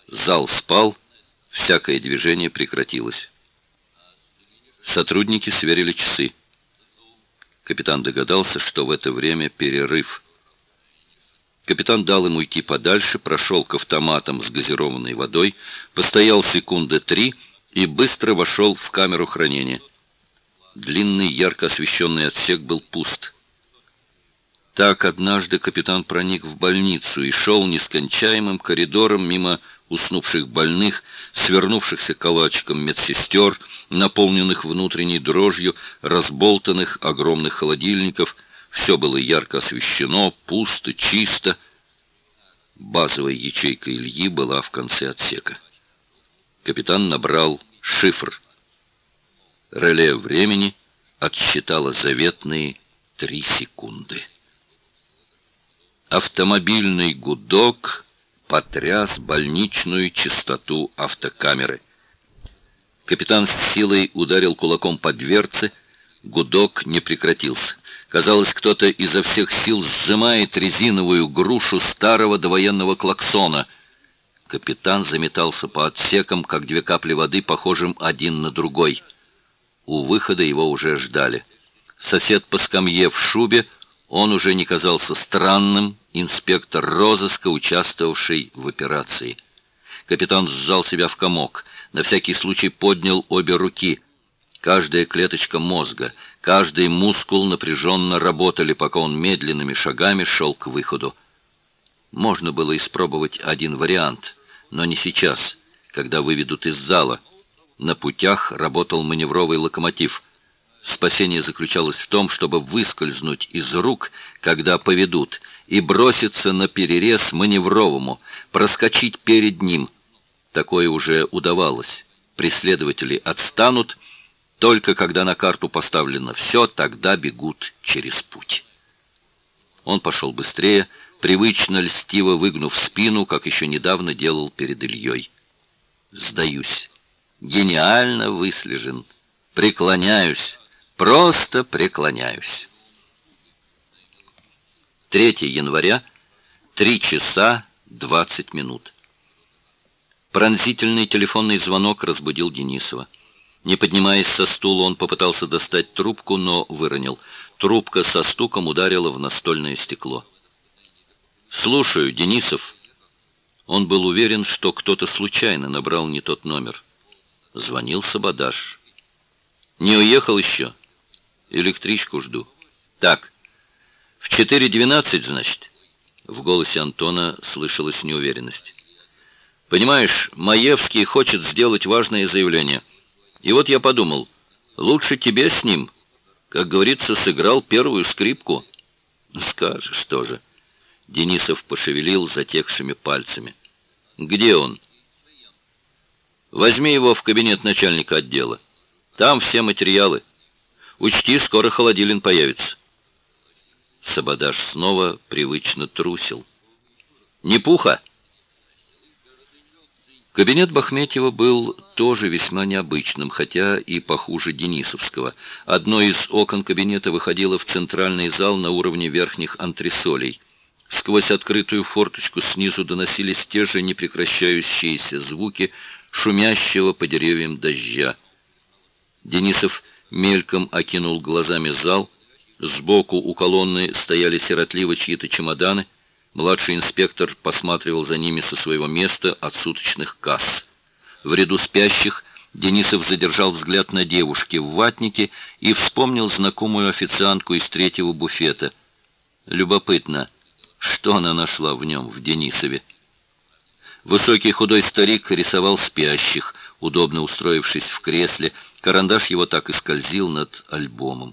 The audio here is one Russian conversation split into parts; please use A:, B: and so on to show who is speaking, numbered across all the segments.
A: Зал спал, всякое движение прекратилось. Сотрудники сверили часы. Капитан догадался, что в это время перерыв. Капитан дал им уйти подальше, прошел к автоматам с газированной водой, постоял секунды 3 и быстро вошел в камеру хранения. Длинный, ярко освещенный отсек был пуст. Так однажды капитан проник в больницу и шел нескончаемым коридором мимо уснувших больных, свернувшихся калачиком медсестер, наполненных внутренней дрожью, разболтанных огромных холодильников. Все было ярко освещено, пусто, чисто. Базовая ячейка Ильи была в конце отсека. Капитан набрал шифр. Реле времени отсчитало заветные 3 секунды. Автомобильный гудок потряс больничную чистоту автокамеры. Капитан с силой ударил кулаком по дверце. Гудок не прекратился. Казалось, кто-то изо всех сил сжимает резиновую грушу старого довоенного клаксона. Капитан заметался по отсекам, как 2 капли воды, похожим один на другой. У выхода его уже ждали. Сосед по скамье в шубе, он уже не казался странным, инспектор розыска, участвовавший в операции. Капитан сжал себя в комок, на всякий случай поднял обе руки. Каждая клеточка мозга, каждый мускул напряженно работали, пока он медленными шагами шел к выходу. Можно было испробовать один вариант, но не сейчас, когда выведут из зала. На путях работал маневровый локомотив. Спасение заключалось в том, чтобы выскользнуть из рук, когда поведут, и броситься на перерез маневровому, проскочить перед ним. Такое уже удавалось. Преследователи отстанут, только когда на карту поставлено все, тогда бегут через путь. Он пошел быстрее, привычно льстиво выгнув спину, как еще недавно делал перед Ильей. Сдаюсь. Гениально выслежен. Преклоняюсь. Просто преклоняюсь. 3 января, 3 часа 20 минут. Пронзительный телефонный звонок разбудил Денисова. Не поднимаясь со стула, он попытался достать трубку, но выронил. Трубка со стуком ударила в настольное стекло. «Слушаю, Денисов». Он был уверен, что кто-то случайно набрал не тот номер. Звонил Сабадаш. «Не уехал еще? Электричку жду». «Так, в 4:12, значит?» В голосе Антона слышалась неуверенность. «Понимаешь, Маевский хочет сделать важное заявление. И вот я подумал, лучше тебе с ним, как говорится, сыграл первую скрипку». «Скажешь тоже». Денисов пошевелил затекшими пальцами. «Где он?» «Возьми его в кабинет начальника отдела. Там все материалы. Учти, скоро Холодилин появится». Сабадаш снова привычно трусил. «Не пуха!» Кабинет Бахметьева был тоже весьма необычным, хотя и похуже Денисовского. Одно из окон кабинета выходило в центральный зал на уровне верхних антресолей. Сквозь открытую форточку снизу доносились те же непрекращающиеся звуки шумящего по деревьям дождя. Денисов мельком окинул глазами зал. Сбоку у колонны стояли сиротливо чьи-то чемоданы. Младший инспектор посматривал за ними со своего места от суточных касс. В ряду спящих Денисов задержал взгляд на девушке в ватнике и вспомнил знакомую официантку из 3-го буфета. Любопытно, что она нашла в нем, в Денисове. Высокий худой старик рисовал спящих, удобно устроившись в кресле. Карандаш его так и скользил над альбомом.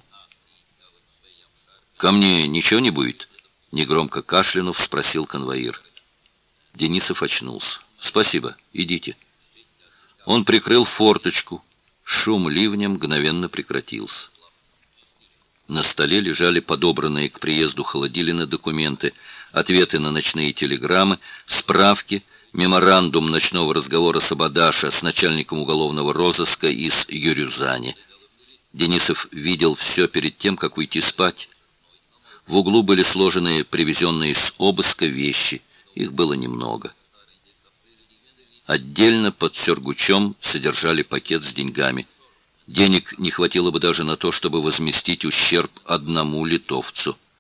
A: «Ко мне ничего не будет?» — негромко кашлянув, спросил конвоир. Денисов очнулся. «Спасибо, идите». Он прикрыл форточку. Шум ливня мгновенно прекратился. На столе лежали подобранные к приезду Холодилина документы, ответы на ночные телеграммы, справки, меморандум ночного разговора Сабадаша с начальником уголовного розыска из Юрюзани. Денисов видел все перед тем, как уйти спать. В углу были сложены привезенные с обыска вещи. Их было немного. Отдельно под Сёргучом содержали пакет с деньгами. Денег не хватило бы даже на то, чтобы возместить ущерб одному литовцу.